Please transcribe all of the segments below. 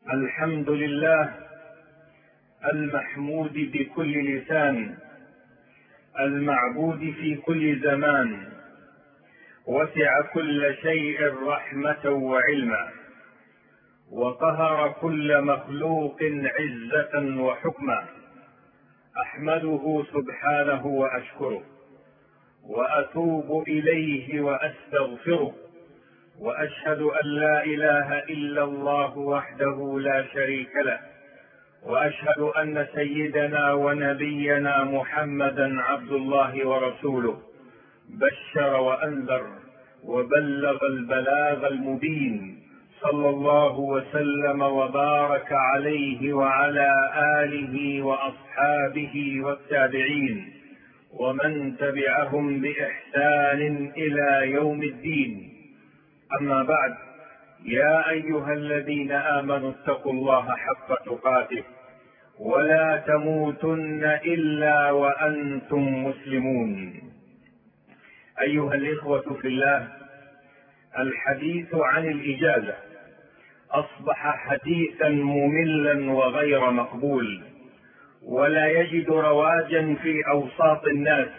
الحمد لله المحمود بكل لسان، المعبود في كل زمان، وسع كل شيء رحمة وعلما، وقهر كل مخلوق عزة وحكما. أحمده سبحانه وأشكره، وأتوب إليه وأستغفره، وأشهد أن لا إله إلا الله وحده لا شريك له، وأشهد أن سيدنا ونبينا محمدا عبد الله ورسوله، بشر وأنذر وبلغ البلاغ المبين، صلى الله وسلم وبارك عليه وعلى آله وأصحابه والتابعين ومن تبعهم بإحسان إلى يوم الدين. أما بعد، يا أيها الذين آمنوا اتقوا الله حق تقاته ولا تموتن إلا وأنتم مسلمون. أيها الإخوة في الله، الحديث عن الإجازة أصبح حديثا مملا وغير مقبول، ولا يجد رواجا في أوساط الناس،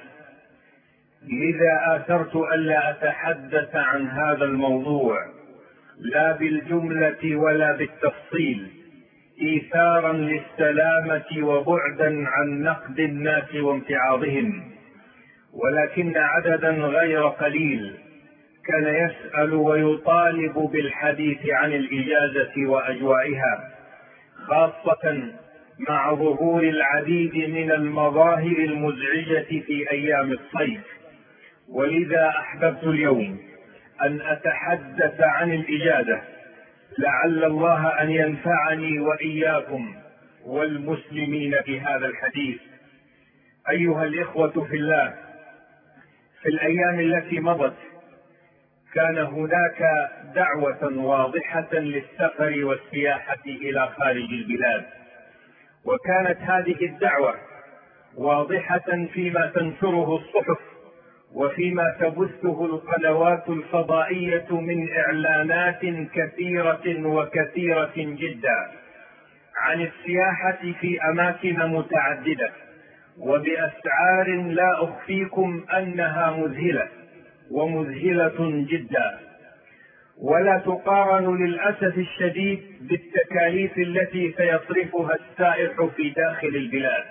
لذا آثرت ألا أتحدث عن هذا الموضوع لا بالجملة ولا بالتفصيل، إيثارا للسلامة وبعدا عن نقد الناس وامتعاضهم. ولكن عددا غير قليل كان يسأل ويطالب بالحديث عن الإجازة وأجوائها، خاصة مع ظهور العديد من المظاهر المزعجة في أيام الصيف. ولذا أحببت اليوم أن أتحدث عن الإجازة، لعل الله أن ينفعني وإياكم والمسلمين بهذا الحديث. أيها الإخوة في الله، في الأيام التي مضت كان هناك دعوة واضحة للسفر والسياحة إلى خارج البلاد، وكانت هذه الدعوة واضحة فيما تنشره الصحف وفيما تبثه القنوات الفضائية من إعلانات كثيرة وكثيرة جدا عن السياحة في أماكن متعددة وبأسعار لا أخفيكم أنها مذهلة ومذهلة جدا، ولا تقارن للأسف الشديد بالتكاليف التي سيصرفها السائح في داخل البلاد،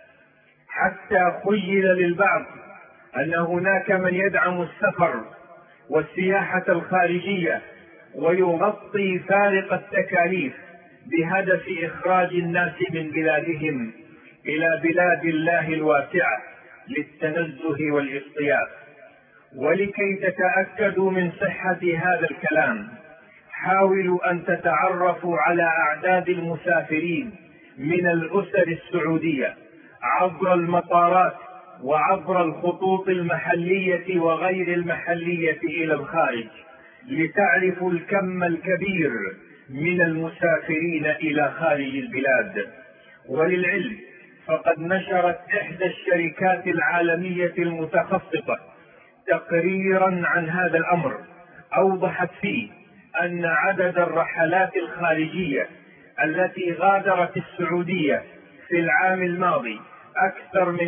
حتى خيل للبعض أن هناك من يدعم السفر والسياحة الخارجية ويغطي فارق التكاليف بهدف إخراج الناس من بلادهم إلى بلاد الله الواسعة للتنزه والاصطياف. ولكي تتأكدوا من صحة هذا الكلام، حاولوا أن تتعرفوا على أعداد المسافرين من الأسر السعودية عبر المطارات وعبر الخطوط المحلية وغير المحلية إلى الخارج، لتعرفوا الكم الكبير من المسافرين إلى خارج البلاد. وللعلم فقد نشرت إحدى الشركات العالمية المتخصصة تقريرا عن هذا الأمر، أوضحت فيه أن عدد الرحلات الخارجية التي غادرت السعودية في العام الماضي أكثر من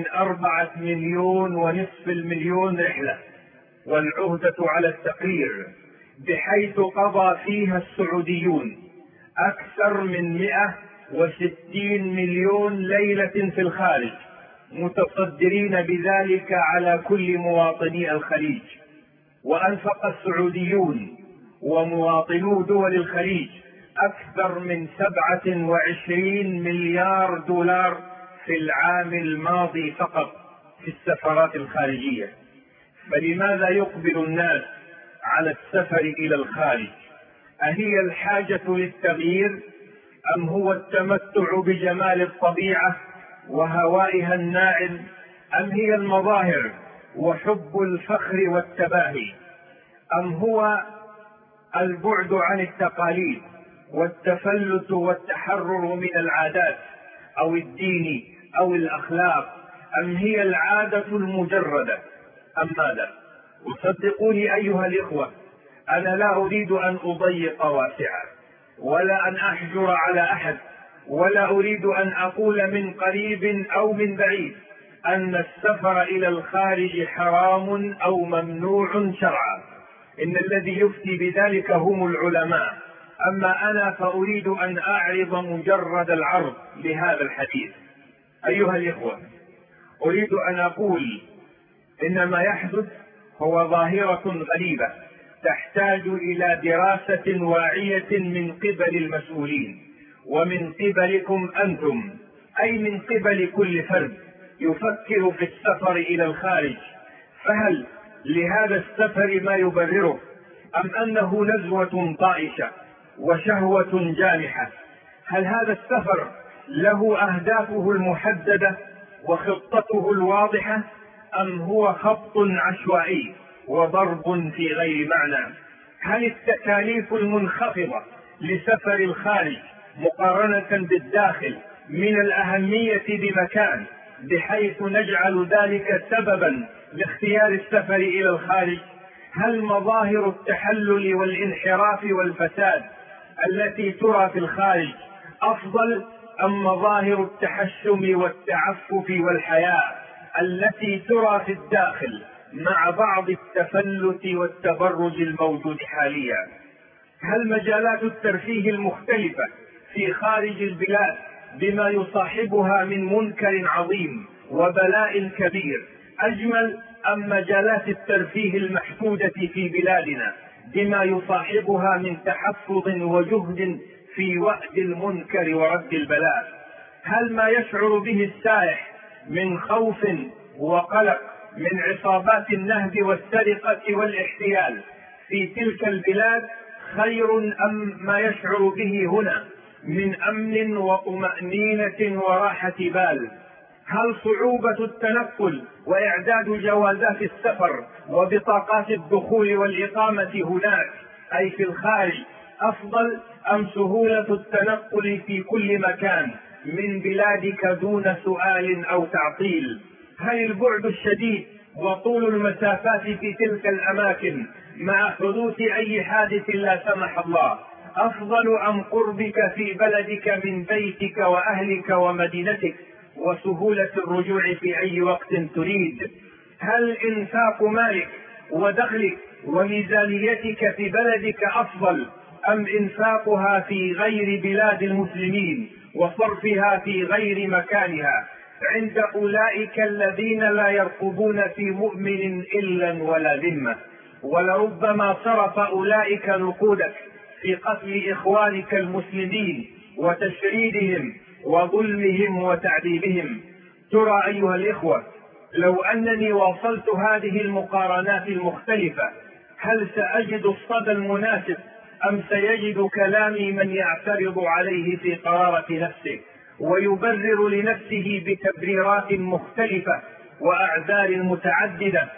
4,500,000 رحلة، والعهدة على التقرير، بحيث قضى فيها السعوديون أكثر من 160 مليون ليلة في الخارج، متصدرين بذلك على كل مواطني الخليج. وأنفق السعوديون ومواطنو دول الخليج أكثر من 27 مليار دولار في العام الماضي فقط في السفرات الخارجية. فلماذا يقبل الناس على السفر إلى الخارج؟ أهي الحاجة للتغيير، أم هو التمتع بجمال الطبيعة وهوائها الناعم، أم هي المظاهر وحب الفخر والتباهي، أم هو البعد عن التقاليد والتفلت والتحرر من العادات أو الدين أو الأخلاق، أم هي العادة المجردة، أم ماذا؟ وصدقوني أيها الإخوة، أنا لا أريد أن أضيق واسعا، ولا أن أحجر على أحد، ولا أريد أن أقول من قريب أو من بعيد أن السفر إلى الخارج حرام أو ممنوع شرعا، إن الذي يفتي بذلك هم العلماء. أما أنا فأريد أن أعرض مجرد العرض لهذا الحديث. أيها الإخوة، أريد أن أقول إن ما يحدث هو ظاهرة غريبة تحتاج إلى دراسة واعية من قبل المسؤولين، ومن قبلكم أنتم، أي من قبل كل فرد يفكر في السفر إلى الخارج. فهل لهذا السفر ما يبرره، أم أنه نزوة طائشة وشهوة جامحة؟ هل هذا السفر له أهدافه المحددة وخطته الواضحة، أم هو خط عشوائي وضرب في غير معنى؟ هل التكاليف المنخفضة لسفر الخارج مقارنة بالداخل من الأهمية بمكان بحيث نجعل ذلك سببا لاختيار السفر إلى الخارج؟ هل مظاهر التحلل والانحراف والفساد التي ترى في الخارج أفضل، أم مظاهر التحشم والتعفف والحياء التي ترى في الداخل مع بعض التفلت والتبرج الموجود حاليا؟ هل مجالات الترفيه المختلفة في خارج البلاد بما يصاحبها من منكر عظيم وبلاء كبير أجمل، أم مجالات الترفيه المحدودة في بلادنا بما يصاحبها من تحفظ وجهد في وأد المنكر ورد البلاء؟ هل ما يشعر به السائح من خوف وقلق من عصابات النهب والسرقة والاحتيال في تلك البلاد خير، أم ما يشعر به هنا من أمن وطمأنينة وراحة بال؟ هل صعوبة التنقل وإعداد جوازات السفر وبطاقات الدخول والإقامة هناك أي في الخارج أفضل، أم سهولة التنقل في كل مكان من بلادك دون سؤال أو تعطيل؟ هل البعد الشديد وطول المسافات في تلك الأماكن مع حدوث أي حادث لا سمح الله أفضل، أم قربك في بلدك من بيتك وأهلك ومدينتك وسهولة الرجوع في أي وقت تريد؟ هل إنفاق مالك ودخلك وميزانيتك في بلدك أفضل، أم إنفاقها في غير بلاد المسلمين وصرفها في غير مكانها عند أولئك الذين لا يرقبون في مؤمن إلا ولا ذمة؟ ولربما صرف أولئك نقودك في قتل إخوانك المسلمين وتشريدهم وظلمهم وتعذيبهم. ترى أيها الإخوة، لو أنني واصلت هذه المقارنات المختلفة هل سأجد الصدى المناسب، أم سيجد كلامي من يعترض عليه في قرارة نفسه ويبرر لنفسه بتبريرات مختلفة وأعذار متعددة،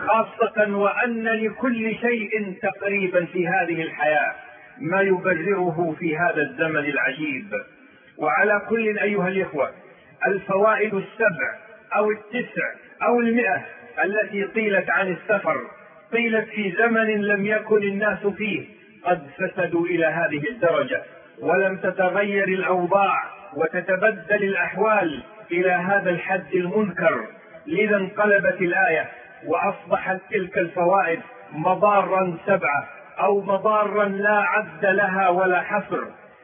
خاصة وأن لكل شيء تقريبا في هذه الحياة ما يبرره في هذا الزمن العجيب؟ وعلى كل أيها الإخوة، الفوائد 7 أو 9 أو 100 التي قيلت عن السفر قيلت في زمن لم يكن الناس فيه قد فسدوا إلى هذه الدرجة، ولم تتغير الأوضاع وتتبدل الأحوال إلى هذا الحد المنكر. لذا انقلبت الآية وأصبحت تلك الفوائد مضارا 7 أو مضارا لا عد لها ولا حصر.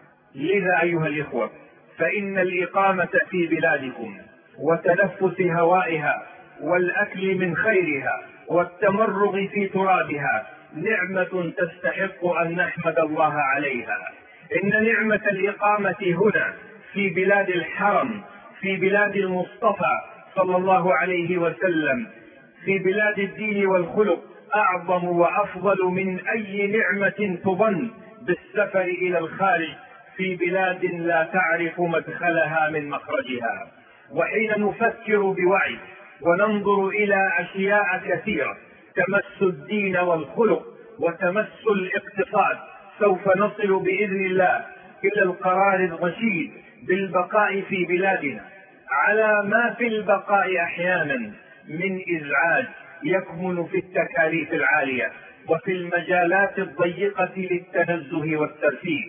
لذا أيها الإخوة، فإن الإقامة في بلادكم وتنفس هوائها والأكل من خيرها والتمرغ في ترابها نعمة تستحق أن نحمد الله عليها. إن نعمة الإقامة هنا في بلاد الحرم، في بلاد المصطفى صلى الله عليه وسلم، في بلاد الدين والخلق أعظم وأفضل من أي نعمة تظن بالسفر إلى الخارج في بلاد لا تعرف مدخلها من مخرجها. وحين نفكر بوعي وننظر إلى أشياء كثيرة تمس الدين والخلق وتمس الاقتصاد سوف نصل بإذن الله إلى القرار الرشيد بالبقاء في بلادنا، على ما في البقاء أحيانا من إزعاج يكمن في التكاليف العالية وفي المجالات الضيقة للتنزه والترفيه.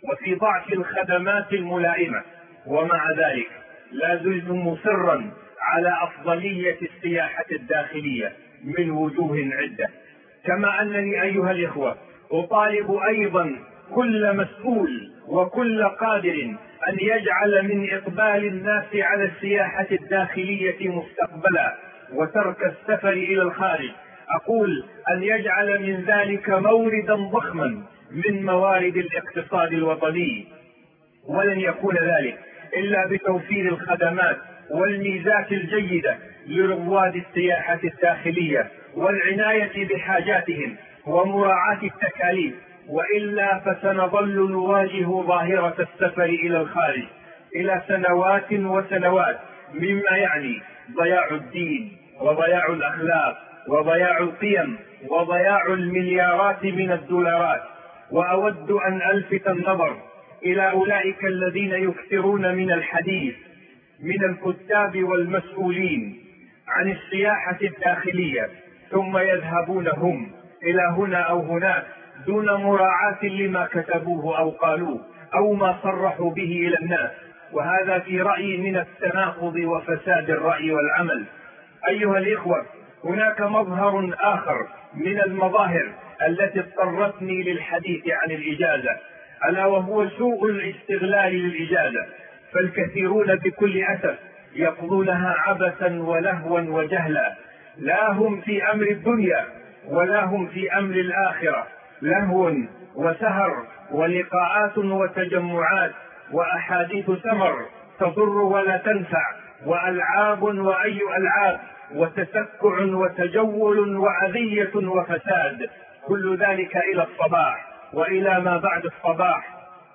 وفي ضعف الخدمات الملائمة. ومع ذلك لا زلت مصرا على أفضلية السياحة الداخلية من وجوه عدة. كما أنني أيها الإخوة أطالب أيضا كل مسؤول وكل قادر أن يجعل من إقبال الناس على السياحة الداخلية مستقبلا وترك السفر إلى الخارج، أقول أن يجعل من ذلك موردا ضخما من موارد الاقتصاد الوطني. ولن يكون ذلك إلا بتوفير الخدمات والميزات الجيدة لرواد السياحة الداخلية والعناية بحاجاتهم ومراعاة التكاليف، وإلا فسنظل نواجه ظاهرة السفر إلى الخارج إلى سنوات وسنوات، مما يعني ضياع الدين وضياع الأخلاق وضياع القيم وضياع المليارات من الدولارات. وأود أن ألفت النظر إلى أولئك الذين يكثرون من الحديث من الكتاب والمسؤولين عن السياحة الداخلية، ثم يذهبون هم إلى هنا أو هناك دون مراعاة لما كتبوه أو قالوه أو ما صرحوا به إلى الناس، وهذا في رأيي من التناقض وفساد الرأي والعمل. أيها الإخوة، هناك مظهر آخر من المظاهر التي اضطرتني للحديث عن الإجازة، ألا وهو سوء الاستغلال للإجازة. فالكثيرون بكل أسف يقضونها عبثا ولهوا وجهلا، لا هم في أمر الدنيا ولا هم في أمر الآخرة، لهو وسهر ولقاءات وتجمعات وأحاديث سمر تضر ولا تنفع، وألعاب وأي ألعاب، وتسكع وتجول وأذية وفساد، كل ذلك إلى الصباح وإلى ما بعد الصباح.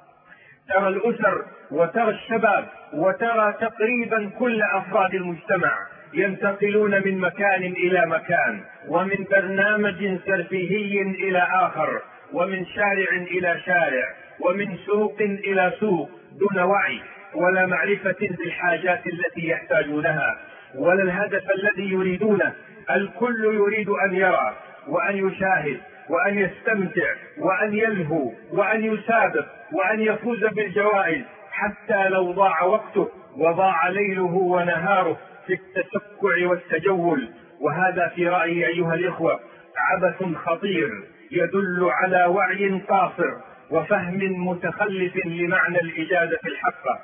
ترى الأسر وترى الشباب وترى تقريبا كل أفراد المجتمع ينتقلون من مكان إلى مكان، ومن برنامج ترفيهي إلى آخر، ومن شارع إلى شارع، ومن سوق إلى سوق، دون وعي ولا معرفة بالحاجات التي يحتاجونها ولا الهدف الذي يريدونه. الكل يريد أن يرى وأن يشاهد وأن يستمتع وأن يلهو وأن يسابق وأن يفوز بالجوائز، حتى لو ضاع وقته وضاع ليله ونهاره في التسكع والتجول. وهذا في رأيي أيها الإخوة عبث خطير يدل على وعي قاصر وفهم متخلف لمعنى الإجازة الحقة.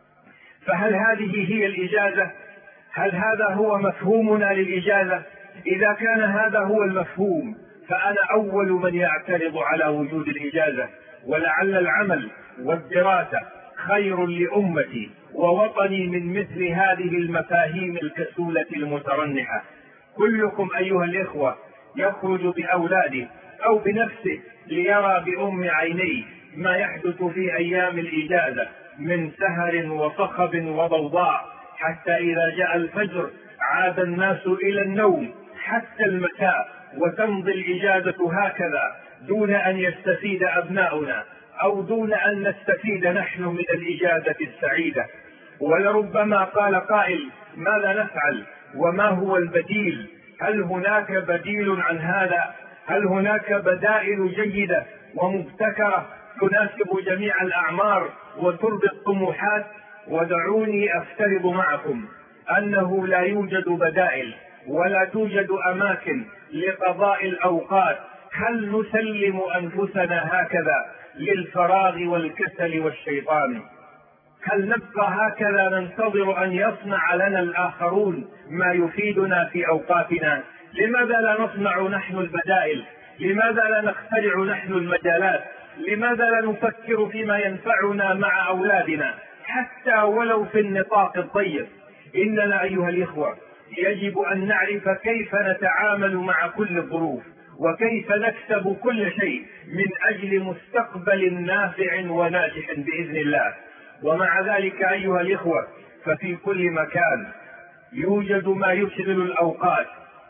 فهل هذه هي الإجازة؟ هل هذا هو مفهومنا للإجازة؟ إذا كان هذا هو المفهوم فأنا أول من يعترض على وجود الإجازة، ولعل العمل والدراسة خير لأمتي ووطني من مثل هذه المفاهيم الكسولة المترنحة. كلكم أيها الإخوة يخرج بأولاده أو بنفسه ليرى بأم عينيه ما يحدث في أيام الإجازة من سهر وصخب وضوضاء، حتى إذا جاء الفجر عاد الناس إلى النوم حتى المساء، وتمضي الإجازة هكذا دون أن يستفيد أبناؤنا أو دون أن نستفيد نحن من الإجازة السعيدة. ولربما قال قائل: ماذا نفعل وما هو البديل؟ هل هناك بديل عن هذا؟ هل هناك بدائل جيدة ومبتكرة تناسب جميع الأعمار وترضي الطموحات؟ ودعوني أفترض معكم أنه لا يوجد بدائل ولا توجد أماكن لقضاء الأوقات. هل نسلم أنفسنا هكذا للفراغ والكسل والشيطان؟ هل نبقى هكذا ننتظر أن يصنع لنا الآخرون ما يفيدنا في أوقاتنا؟ لماذا لا نصنع نحن البدائل؟ لماذا لا نخترع نحن المجالات؟ لماذا لا نفكر فيما ينفعنا مع أولادنا حتى ولو في النطاق الضيق؟ إننا أيها الإخوة يجب أن نعرف كيف نتعامل مع كل الظروف، وكيف نكسب كل شيء من أجل مستقبل نافع وناجح بإذن الله. ومع ذلك أيها الإخوة ففي كل مكان يوجد ما يشغل الأوقات،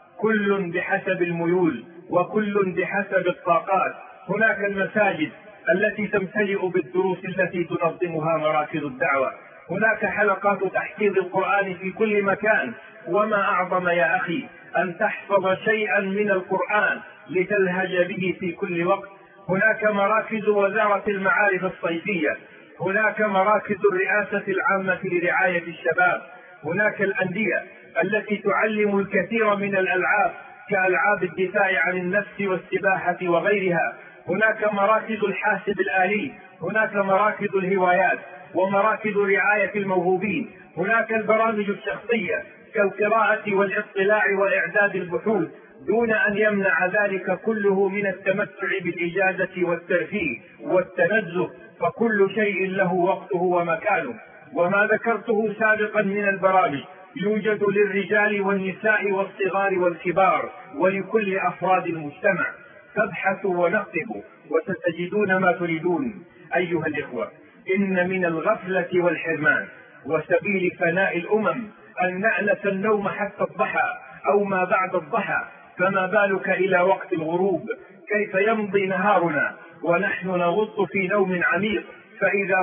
كل بحسب الميول وكل بحسب الطاقات. هناك المساجد التي تمتلئ بالدروس التي تنظمها مراكز الدعوة، هناك حلقات تحفيظ القرآن في كل مكان، وما أعظم يا أخي أن تحفظ شيئا من القرآن لتلهج به في كل وقت. هناك مراكز وزارة المعارف الصيفية، هناك مراكز الرئاسة العامة لرعاية الشباب، هناك الأندية التي تعلم الكثير من الألعاب كألعاب الدفاع عن النفس والسباحة وغيرها، هناك مراكز الحاسب الآلي، هناك مراكز الهوايات ومراكز رعاية الموهوبين، هناك البرامج الشخصية كالقراءة والاطلاع وإعداد البحوث، دون أن يمنع ذلك كله من التمتع بالإجازة والترفيه والتنزه، فكل شيء له وقته ومكانه. وما ذكرته سابقا من البرامج يوجد للرجال والنساء والصغار والكبار ولكل أفراد المجتمع، فابحثوا ونقبوا وستجدون ما تريدون. أيها الإخوة، إن من الغفلة والحرمان وسبيل فناء الأمم أن نأنس النوم حتى الضحى أو ما بعد الضحى، فما بالك إلى وقت الغروب؟ كيف يمضي نهارنا ونحن نغط في نوم عميق، فإذا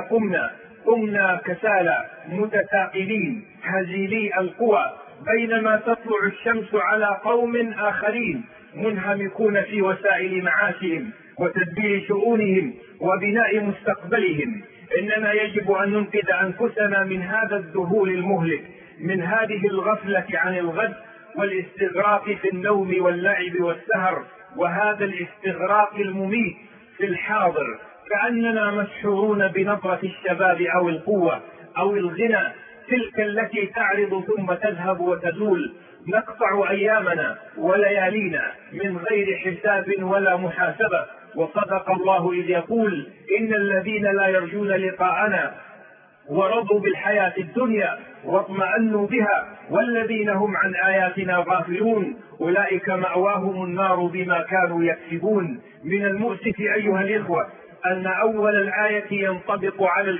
قمنا كسالى متثاقلين هزيلي القوى، بينما تطلع الشمس على قوم آخرين منهمكون في وسائل معاشهم وتدبير شؤونهم وبناء مستقبلهم. إننا يجب أن ننقذ أنفسنا من هذا الذهول المهلك، من هذه الغفلة عن الغد والاستغراق في النوم واللعب والسهر، وهذا الاستغراق المميت في الحاضر، كأننا مسحورون بنظرة الشباب أو القوة أو الغنى، تلك التي تعرض ثم تذهب وتزول. نقطع أيامنا وليالينا من غير حساب ولا محاسبة. وصدق الله إذ يقول: إن الذين لا يرجون لقاءنا ورضوا بالحياة الدنيا واطمأنوا بها والذين هم عن آياتنا غافلون أولئك مأواهم النار بما كانوا يكسبون. من المؤسف أيها الإخوة أن أول الآية ينطبق على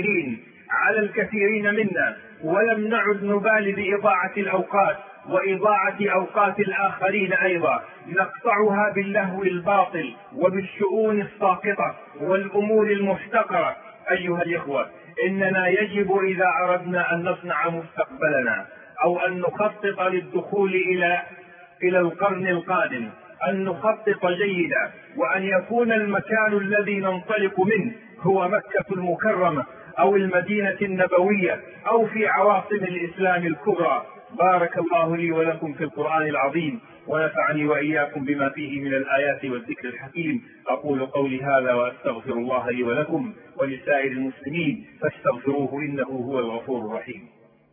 الكثيرين منا، ولم نعد نبالي بإضاعة الأوقات وإضاعة أوقات الآخرين أيضا، نقطعها باللهو الباطل وبالشؤون الساقطة والأمور المحتقرة. أيها الإخوة، إننا يجب إذا أردنا أن نصنع مستقبلنا أو أن نخطط للدخول إلى القرن القادم أن نخطط جيدا، وأن يكون المكان الذي ننطلق منه هو مكة المكرمة أو المدينة النبوية أو في عواصم الإسلام الكبرى. بارك الله لي ولكم في القرآن العظيم، ونفعني وإياكم بما فيه من الآيات والذكر الحكيم. أقول قولي هذا وأستغفر الله لي ولكم ولسائر المسلمين فاستغفروه إنه هو الغفور الرحيم.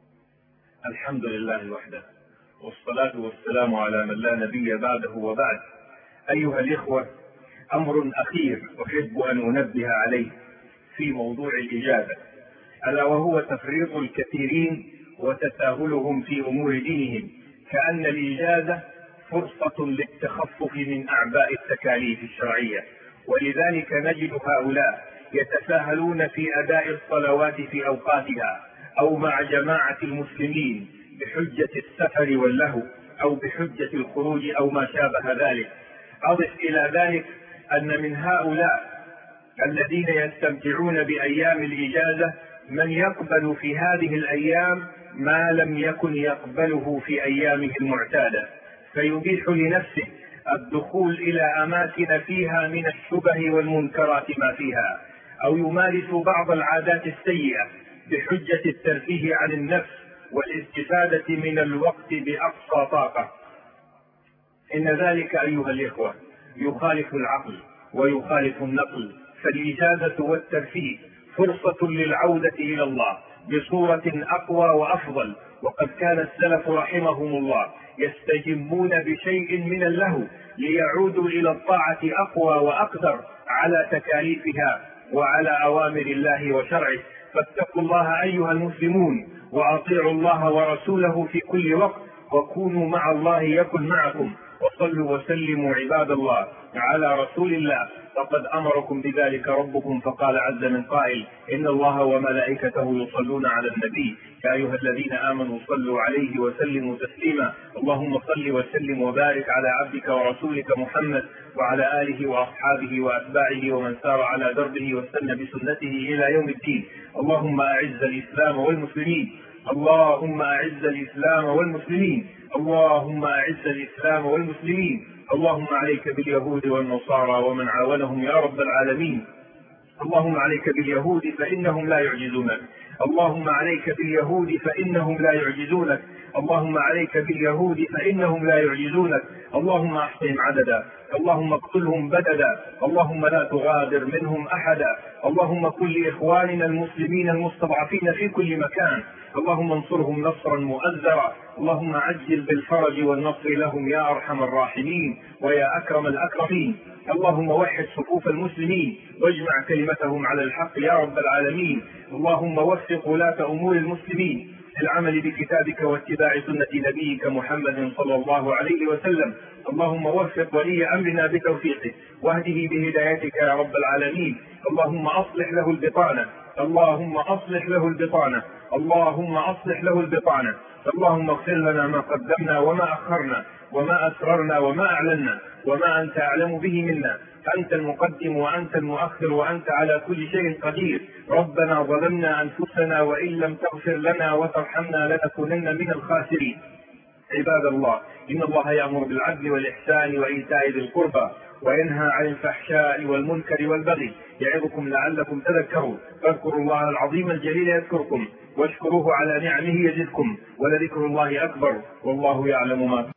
الحمد لله وحده، والصلاة والسلام على من لا نبي بعده وبعد. أيها الإخوة، أمر أخير أحب أن أنبه عليه في موضوع الإجازة، ألا وهو تفريط الكثيرين وتساهلهم في أمور دينهم، كأن الإجازة فرصة للتخفف من أعباء التكاليف الشرعية، ولذلك نجد هؤلاء يتساهلون في أداء الصلوات في أوقاتها أو مع جماعة المسلمين بحجة السفر واللهو أو بحجة الخروج أو ما شابه ذلك. أضف إلى ذلك أن من هؤلاء الذين يستمتعون بأيام الإجازة من يقبل في هذه الأيام ما لم يكن يقبله في أيامه المعتادة، فيبيح لنفسه الدخول إلى أماكن فيها من الشبه والمنكرات ما فيها، أو يمارس بعض العادات السيئة بحجة الترفيه عن النفس والاستفادة من الوقت بأقصى طاقة. إن ذلك أيها الإخوة يخالف العقل ويخالف النقل، فالإجازة والترفيه فرصة للعودة إلى الله بصورة أقوى وأفضل. وقد كان السلف رحمهم الله يستجمون بشيء من اللهو ليعودوا إلى الطاعة أقوى وأقدر على تكاليفها وعلى أوامر الله وشرعه. فاتقوا الله أيها المسلمون وأطيعوا الله ورسوله في كل وقت، وكونوا مع الله يكن معكم، وصلوا وسلموا عباد الله على رسول الله، فقد أمركم بذلك ربكم فقال عز من قائل: إن الله وملائكته يصلون على النبي يا أيها الذين آمنوا صلوا عليه وسلموا تسليما. اللهم صل وسلم وبارك على عبدك ورسولك محمد وعلى آله وأصحابه وأتباعه ومن سار على دربه واستنى بسنته إلى يوم الدين. اللهم أعز الإسلام والمسلمين، اللهم أعز الإسلام والمسلمين، اللهم أعز الإسلام والمسلمين، اللهم عليك باليهود والنصارى ومن عاونهم يا رب العالمين. اللهم عليك باليهود فإنهم لا يعجزونك. اللهم عليك باليهود فإنهم لا يعجزونك. اللهم عليك باليهود فإنهم لا يعجزونك. اللهم احصهم عددا. اللهم اقتلهم بددا. اللهم لا تغادر منهم أحدا. اللهم كن لإخواننا المسلمين المستضعفين في كل مكان. اللهم انصرهم نصرا مؤزرا. اللهم عجل بالفرج والنصر لهم يا أرحم الراحمين ويا أكرم الأكرمين. اللهم وحد صفوف المسلمين واجمع كلمتهم على الحق يا رب العالمين. اللهم وفق ولاة أمور المسلمين العمل بكتابك واتباع سنة نبيك محمد صلى الله عليه وسلم. اللهم وفق ولي أمرنا بتوفيقه واهده بهدايتك يا رب العالمين. اللهم أصلح له البطانة. اللهم أصلح له البطانة. اللهم أصلح له البطانة. اللهم اغفر لنا ما قدمنا وما أخرنا وما أسررنا وما أعلنا وما أنت أعلم به منا. أنت المقدم وأنت المؤخر وأنت على كل شيء قدير. ربنا ظلمنا أنفسنا وإن لم تغفر لنا وترحمنا لنكونن من الخاسرين. عباد الله، إن الله يأمر بالعدل والإحسان وإيتاء ذي القربى وينهى عن الفحشاء والمنكر والبغي يعظكم لعلكم تذكرون. فاذكروا الله العظيم الجليل يذكركم واشكروه على نعمه يزدكم ولذكر الله أكبر والله يعلم ما